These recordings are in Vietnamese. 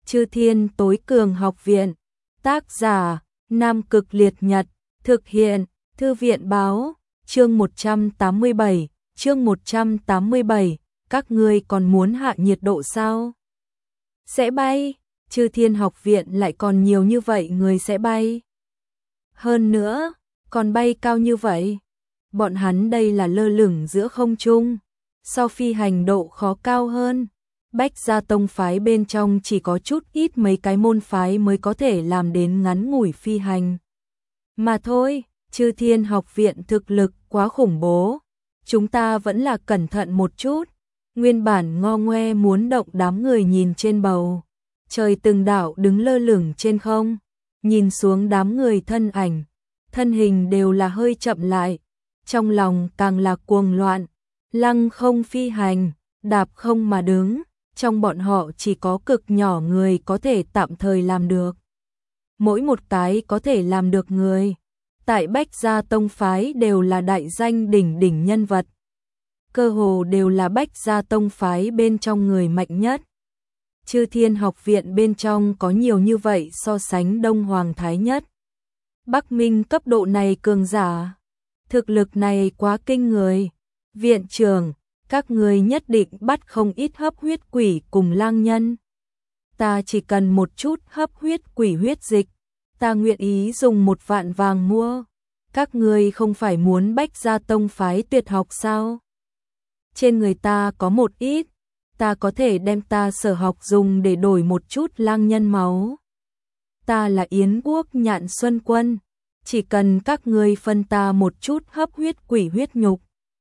Chư Thiên Tối Cường Học Viện. Tác giả: Nam Cực Liệt Nhật. Thực hiện: Thư viện báo. Chương 187. Chương 187. Các ngươi còn muốn hạ nhiệt độ sao? Sẽ bay. Chư Thiên Học Viện lại còn nhiều như vậy người sẽ bay. Hơn nữa, còn bay cao như vậy. Bọn hắn đây là lơ lửng giữa không trung. So phi hành độ khó cao hơn. Bách Gia tông phái bên trong chỉ có chút ít mấy cái môn phái mới có thể làm đến ngắn ngủi phi hành. Mà thôi, Chư Thiên Học Viện thực lực quá khủng bố. Chúng ta vẫn là cẩn thận một chút. Nguyên bản ngo ngoe muốn động đám người nhìn trên bầu trời từng đạo đứng lơ lửng trên không, nhìn xuống đám người thân ảnh, thân hình đều là hơi chậm lại, trong lòng càng là cuồng loạn, lăng không phi hành, đạp không mà đứng, trong bọn họ chỉ có cực nhỏ người có thể tạm thời làm được. Mỗi một cái có thể làm được người, tại Bách Gia tông phái đều là đại danh đỉnh đỉnh nhân vật. Cơ hồ đều là Bách Gia tông phái bên trong người mạnh nhất. Chư Thiên Học Viện bên trong có nhiều như vậy so sánh Đông Hoàng Thái Nhất. Bắc Minh cấp độ này cường giả. Thực lực này quá kinh người. Viện trưởng, các người nhất định bắt không ít hấp huyết quỷ cùng lang nhân. Ta chỉ cần một chút hấp huyết quỷ huyết dịch. Ta nguyện ý dùng 1 vạn vàng mua. Các người không phải muốn Bách Gia tông phái tuyệt học sao? Trên người ta có một ít, ta có thể đem ta sở học dùng để đổi một chút lang nhân máu. Ta là Yến Quốc Nhạn Xuân Quân, chỉ cần các ngươi phân ta một chút hấp huyết quỷ huyết nhục.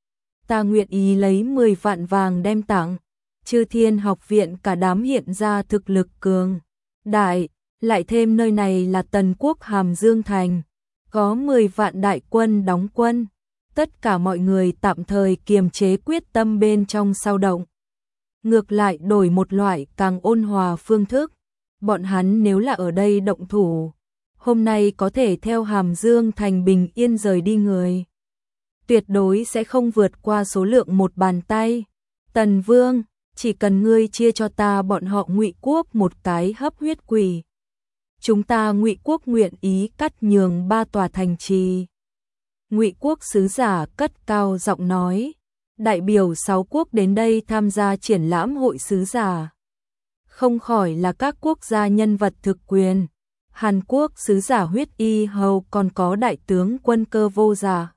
Ta nguyện ý lấy 10 vạn vàng đem tặng. Chư Thiên Học Viện cả đám hiện ra thực lực cường đại, lại thêm nơi này là Tần Quốc Hàm Dương Thành, có 10 vạn đại quân đóng quân. Tất cả mọi người tạm thời kiềm chế quyết tâm bên trong sao động. Ngược lại đổi một loại càng ôn hòa phương thức. Bọn hắn nếu là ở đây động thủ, hôm nay có thể theo Hàm Dương Thành bình yên rời đi người. Tuyệt đối sẽ không vượt qua số lượng 1 bàn tay. Tần Vương, chỉ cần ngươi chia cho ta bọn họ Ngụy Quốc một cái hấp huyết quỷ. Chúng ta Ngụy Quốc nguyện ý cắt nhường 3 tòa thành trì. Ngụy Quốc sứ giả cất cao giọng nói, đại biểu 6 quốc đến đây tham gia triển lãm hội sứ giả. Không khỏi là các quốc gia nhân vật thực quyền. Hàn Quốc sứ giả Huyết Y Hầu, còn có đại tướng Quân Cơ Vô Giả.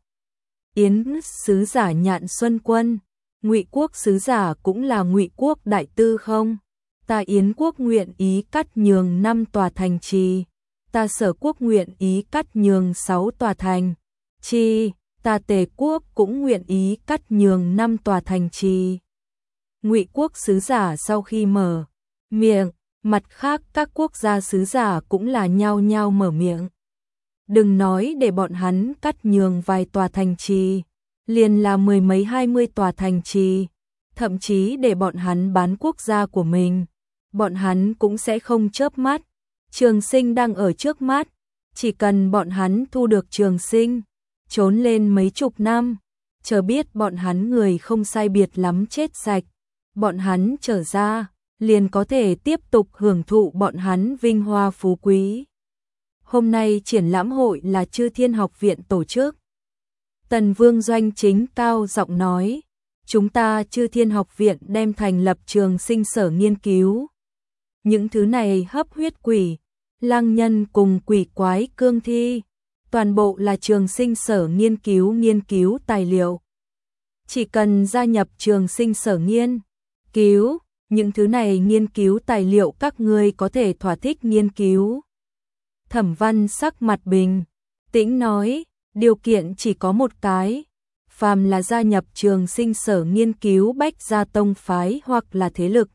Yến sứ giả Nhạn Xuân Quân, Ngụy Quốc sứ giả cũng là Ngụy Quốc đại tư không? Ta Yến Quốc nguyện ý cắt nhường 5 tòa thành trì. Ta Sở Quốc nguyện ý cắt nhường 6 tòa thành trì, ta Tề Quốc cũng nguyện ý cắt nhường 5 tòa thành trì. Ngụy Quốc sứ giả sau khi mở miệng, mặt khác các quốc gia sứ giả cũng là nhao nhao mở miệng. Đừng nói để bọn hắn cắt nhường vài tòa thành trì, liền là 10 mấy 20 tòa thành trì, thậm chí để bọn hắn bán quốc gia của mình, bọn hắn cũng sẽ không chớp mắt. Trường Sinh đang ở trước mắt, chỉ cần bọn hắn thu được Trường Sinh, trốn lên mấy chục năm, chờ biết bọn hắn người không sai biệt lắm chết sạch, bọn hắn trở ra, liền có thể tiếp tục hưởng thụ bọn hắn vinh hoa phú quý. Hôm nay triển lãm hội là Chư Thiên Học Viện tổ chức. Tần Vương Doanh Chính cao giọng nói, chúng ta Chư Thiên Học Viện đem thành lập Trường Sinh sở nghiên cứu. Những thứ này hấp huyết quỷ, lang nhân cùng quỷ quái cương thi, toàn bộ là Trường Sinh sở nghiên cứu tài liệu. Chỉ cần gia nhập Trường Sinh sở nghiên cứu, những thứ này nghiên cứu tài liệu các ngươi có thể thỏa thích nghiên cứu. Thẩm Văn sắc mặt bình tĩnh nói, điều kiện chỉ có một cái, phàm là gia nhập Trường Sinh sở nghiên cứu Bách Gia tông phái hoặc là thế lực.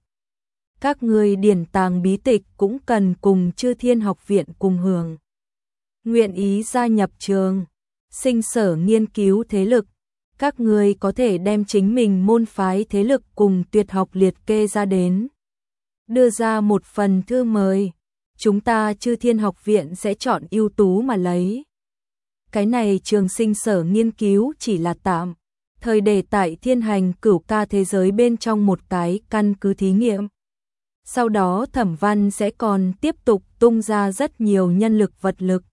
Các ngươi điển tàng bí tịch cũng cần cùng Chư Thiên Học Viện cùng hưởng. Nguyện ý gia nhập Trường Sinh sở nghiên cứu thế lực, các ngươi có thể đem chính mình môn phái thế lực cùng tuyệt học liệt kê ra đến. Đưa ra một phần thư mời, chúng ta Chư Thiên Học Viện sẽ chọn ưu tú mà lấy. Cái này Trường Sinh sở nghiên cứu chỉ là tạm thời để tại Thiên Hành Cửu Ca thế giới bên trong một cái căn cứ thí nghiệm. Sau đó Thẩm Văn sẽ còn tiếp tục tung ra rất nhiều nhân lực vật lực,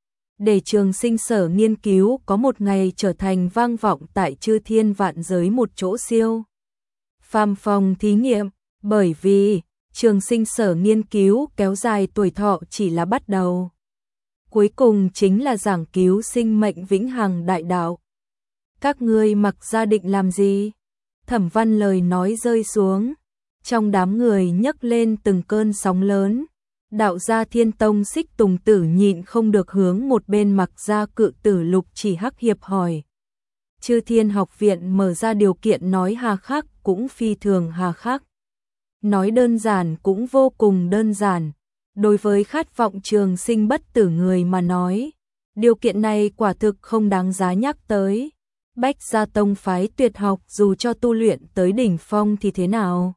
để Trường Sinh Sở nghiên cứu có một ngày trở thành vang vọng tại chư thiên vạn giới một chỗ siêu phàm phòng thí nghiệm, bởi vì Trường Sinh Sở nghiên cứu kéo dài tuổi thọ chỉ là bắt đầu. Cuối cùng chính là giảng cứu sinh mệnh vĩnh hằng đại đạo. Các ngươi mặc ra định làm gì? Thẩm Văn lời nói rơi xuống, trong đám người nhấc lên từng cơn sóng lớn. Đạo gia Thiên Tông Xích Tùng Tử nhịn không được hướng một bên mặc ra Cự Tử Lục Chỉ Hắc hiệp hỏi. Chư Thiên Học Viện mở ra điều kiện nói hà khắc cũng phi thường hà khắc. Nói đơn giản cũng vô cùng đơn giản. Đối với khát vọng trường sinh bất tử người mà nói, điều kiện này quả thực không đáng giá nhắc tới. Bách Gia Tông phái tuyệt học dù cho tu luyện tới đỉnh phong thì thế nào?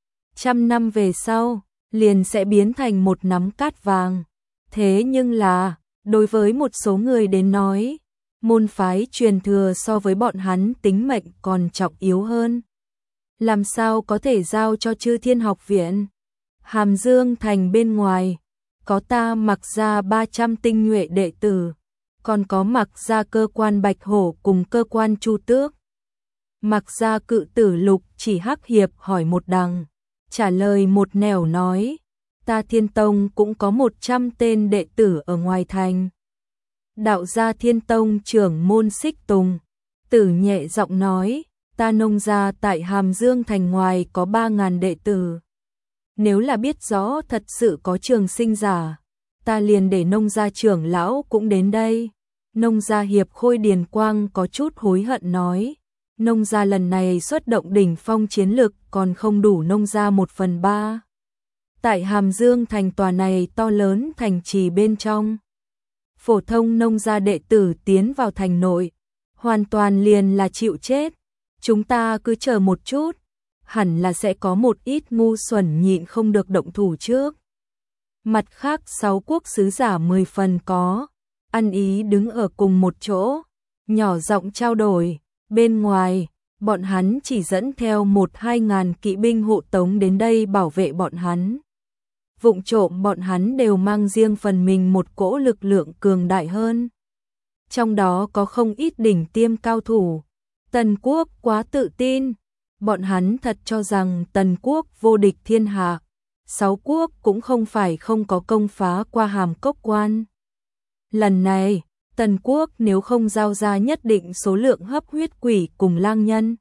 100 năm về sau, liền sẽ biến thành một nắm cát vàng. Thế nhưng là, đối với một số người đến nói, môn phái truyền thừa so với bọn hắn tính mệnh còn trọng yếu hơn. Làm sao có thể giao cho Chư Thiên Học Viện? Hàm Dương thành bên ngoài, có ta mặc ra 300 tinh nhuệ đệ tử, còn có mặc ra cơ quan Bạch Hổ cùng cơ quan Chu Tước. Mặc ra Cự Tử Lục Chỉ Hắc hiệp hỏi một đằng, trả lời một nẻo nói, ta Thiên Tông cũng có 100 tên đệ tử ở ngoài thành. Đạo gia Thiên Tông trưởng môn Xích Tùng Tử nhẹ giọng nói, ta Nông gia tại Hàm Dương thành ngoài có 3.000 đệ tử. Nếu là biết rõ thật sự có trường sinh giả, ta liền để Nông gia trưởng lão cũng đến đây. Nông gia hiệp Khôi Điền Quang có chút hối hận nói, Nông gia lần này xuất động đỉnh phong chiến lực còn không đủ Nông gia 1/3. Tại Hàm Dương thành tòa này to lớn thành trì bên trong, phổ thông Nông gia đệ tử tiến vào thành nội, hoàn toàn liền là chịu chết. Chúng ta cứ chờ một chút, hẳn là sẽ có một ít ngu xuẩn nhịn không được động thủ trước. Mặt khác 6 quốc sứ giả 10 phần có ăn ý đứng ở cùng một chỗ, nhỏ giọng trao đổi. Bên ngoài, bọn hắn chỉ dẫn theo 1-2 ngàn kỵ binh hộ tống đến đây bảo vệ bọn hắn. Vụng trộm bọn hắn đều mang riêng phần mình một cỗ lực lượng cường đại hơn. Trong đó có không ít đỉnh tiêm cao thủ. Tần Quốc quá tự tin, bọn hắn thật cho rằng Tần Quốc vô địch thiên hạ. 6 quốc cũng không phải không có công phá qua Hàm Cốc Quan. Lần này, Tần Quốc nếu không giao ra nhất định số lượng hấp huyết quỷ cùng lang nhân,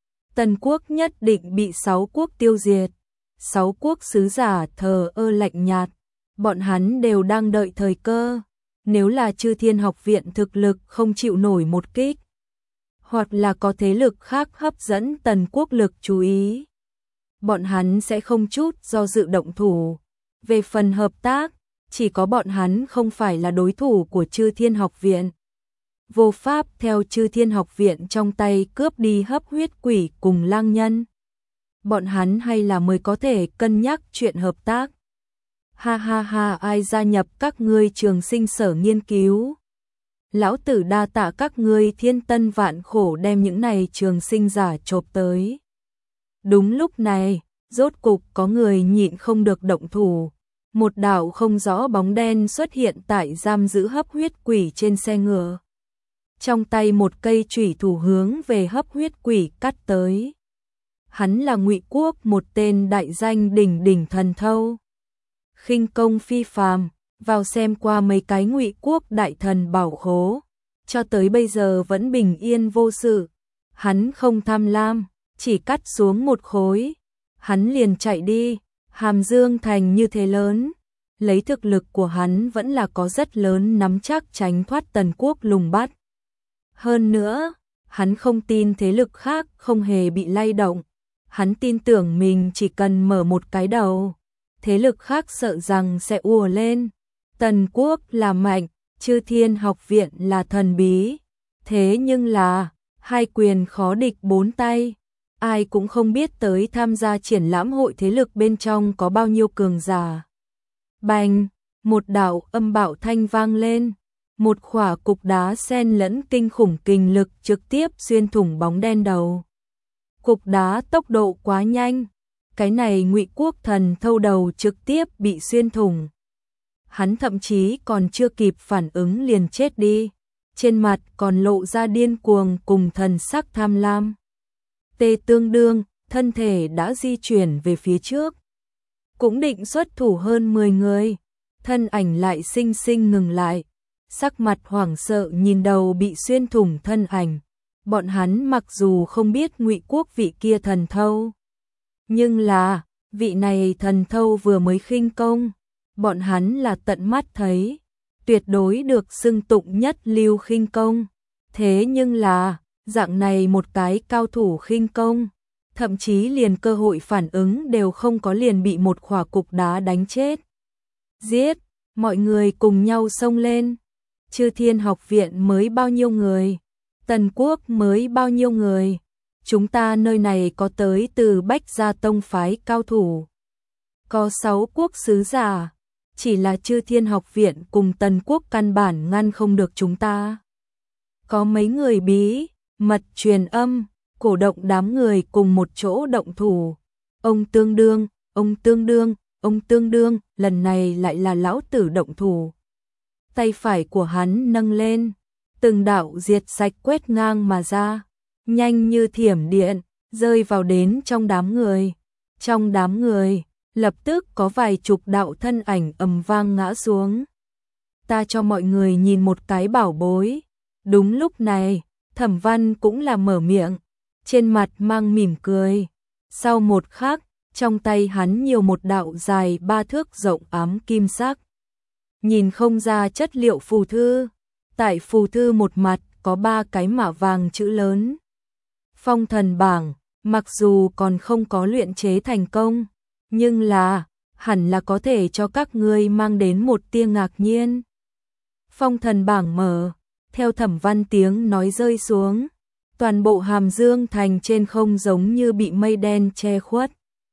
Tần Quốc nhất định bị 6 quốc tiêu diệt. 6 quốc sứ giả thờ ơ lạnh nhạt, bọn hắn đều đang đợi thời cơ. Nếu là Chư Thiên Học Viện thực lực không chịu nổi một kích, hoặc là có thế lực khác hấp dẫn Tần Quốc lực chú ý, bọn hắn sẽ không chút do dự động thủ. Về phần hợp tác, chỉ có bọn hắn không phải là đối thủ của Chư Thiên Học Viện. Vô pháp theo Chư Thiên Học Viện trong tay cướp đi hấp huyết quỷ cùng lang nhân. Bọn hắn hay là mới có thể cân nhắc chuyện hợp tác. Ha ha ha, ai gia nhập các ngươi Trường Sinh Sở nghiên cứu? Lão tử đa tạ các ngươi thiên tân vạn khổ đem những này trường sinh giả chộp tới. Đúng lúc này, rốt cục có người nhịn không được động thủ. Một đạo không rõ bóng đen xuất hiện tại giam giữ hấp huyết quỷ trên xe ngựa. Trong tay một cây chủy thủ hướng về hấp huyết quỷ cắt tới. Hắn là Ngụy Quốc một tên đại danh đỉnh đỉnh thần thâu. Khinh công phi phàm, vào xem qua mấy cái Ngụy Quốc đại thần bảo khố, cho tới bây giờ vẫn bình yên vô sự. Hắn không tham lam, chỉ cắt xuống một khối, hắn liền chạy đi. Hàm Dương thành như thế lớn, lấy thực lực của hắn vẫn là có rất lớn nắm chắc tránh thoát Tần Quốc lùng bắt. Hơn nữa, hắn không tin thế lực khác không hề bị lay động. Hắn tin tưởng mình chỉ cần mở một cái đầu, thế lực khác sợ rằng sẽ ùa lên. Tần Quốc là mạnh, Chư Thiên Học Viện là thần bí. Thế nhưng là, hai quyền khó địch bốn tay. Ai cũng không biết tới tham gia triển lãm hội thế lực bên trong có bao nhiêu cường giả. Bành, một đạo âm bạo thanh vang lên. Một khỏa cục đá xen lẫn kinh khủng kình lực trực tiếp xuyên thủng bóng đen đầu. Cục đá tốc độ quá nhanh, Cái này Ngụy Quốc thần thâu đầu trực tiếp bị xuyên thủng. Hắn thậm chí còn chưa kịp phản ứng liền chết đi, trên mặt còn lộ ra điên cuồng cùng thần sắc tham lam. Tê Tương Đương, thân thể đã di chuyển về phía trước, cũng định xuất thủ hơn 10 người, thân ảnh lại sinh sinh ngừng lại, sắc mặt hoảng sợ nhìn đầu bị xuyên thủng thân ảnh. Bọn hắn mặc dù không biết Ngụy Quốc vị kia thần thâu, nhưng là, vị này thần thâu vừa mới khinh công, bọn hắn là tận mắt thấy, tuyệt đối được xưng tụng nhất lưu khinh công. Thế nhưng là, dạng này một cái cao thủ khinh công, thậm chí liền cơ hội phản ứng đều không có liền bị một khỏa cục đá đánh chết. Giết, mọi người cùng nhau xông lên. Chư Thiên học viện mới bao nhiêu người? Tần Quốc mới bao nhiêu người? Chúng ta nơi này có tới từ Bách Gia tông phái cao thủ, có 6 quốc sứ giả, chỉ là Chư Thiên học viện cùng Tần Quốc căn bản ngăn không được chúng ta. Có mấy người bí mật truyền âm, cổ động đám người cùng một chỗ động thủ. Ông Tương Đương, ông Tương Đương, ông Tương Đương, lần này lại là lão tử động thủ. Tay phải của hắn nâng lên, từng đạo diệt sạch quét ngang mà ra, nhanh như thiểm điện, rơi vào đến trong đám người. Trong đám người, lập tức có vài chục đạo thân ảnh ầm vang ngã xuống. Ta cho mọi người nhìn một cái bảo bối. Đúng lúc này, Thẩm Văn cũng là mở miệng, trên mặt mang mỉm cười. Sau một khắc, trong tay hắn nhiều một đạo dài 3 thước rộng ám kim sắc. Nhìn không ra chất liệu phù thư, tại phù thư một mặt có 3 cái mã vàng chữ lớn. Phong thần bảng, mặc dù còn không có luyện chế thành công, nhưng là, hẳn là có thể cho các ngươi mang đến một tia ngạc nhiên. Phong thần bảng mở, theo Thẩm Văn tiếng nói rơi xuống, toàn bộ Hàm Dương thành trên không giống như bị mây đen che khuất.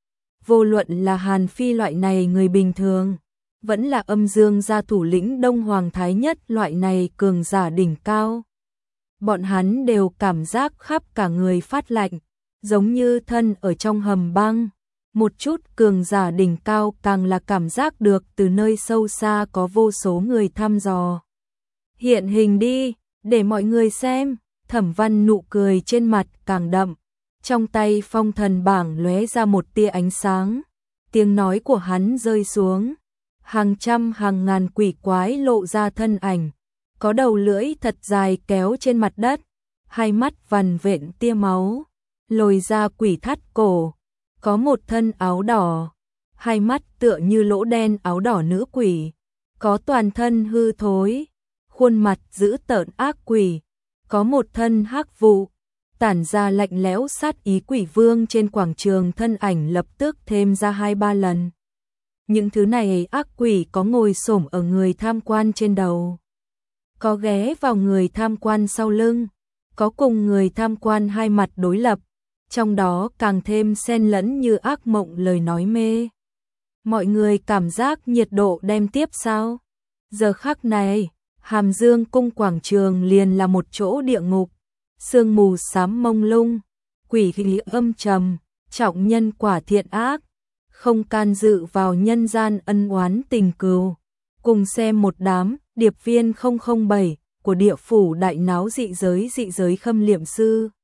Vô luận là Hàn Phi loại này người bình thường, vẫn là Âm Dương gia thủ lĩnh Đông Hoàng Thái Nhất loại này cường giả đỉnh cao. Bọn hắn đều cảm giác khắp cả người phát lạnh, giống như thân ở trong hầm băng. Một chút cường giả đỉnh cao càng là cảm giác được từ nơi sâu xa có vô số người thăm dò. Hiện hình đi, để mọi người xem. Thẩm Văn nụ cười trên mặt càng đậm, trong tay phong thần bảng lóe ra một tia ánh sáng. Tiếng nói của hắn rơi xuống, hàng trăm hàng ngàn quỷ quái lộ ra thân ảnh, có đầu lưỡi thật dài kéo trên mặt đất, hai mắt vằn vện tia máu, lồi ra quỷ thắt cổ, có một thân áo đỏ, hai mắt tựa như lỗ đen áo đỏ nữ quỷ, có toàn thân hư thối, khuôn mặt dữ tợn ác quỷ, có một thân hắc vụ, tản ra lạnh lẽo sát ý quỷ vương. Trên quảng trường thân ảnh lập tức thêm ra 2-3 lần. Những thứ này ác quỷ có ngồi xổm ở người tham quan trên đầu, có ghé vào người tham quan sau lưng, có cùng người tham quan hai mặt đối lập, trong đó càng thêm xen lẫn như ác mộng lời nói mê. Mọi người cảm giác nhiệt độ đem tiếp sao? Giờ khắc này, Hàm Dương cung quảng trường liền là một chỗ địa ngục, sương mù xám mông lung, quỷ khí âm trầm, trọng nhân quả thiện ác, không can dự vào nhân gian ân oán tình cừu. Cùng xem một đám điệp viên 007 của địa phủ đại náo dị giới khâm liệm sư.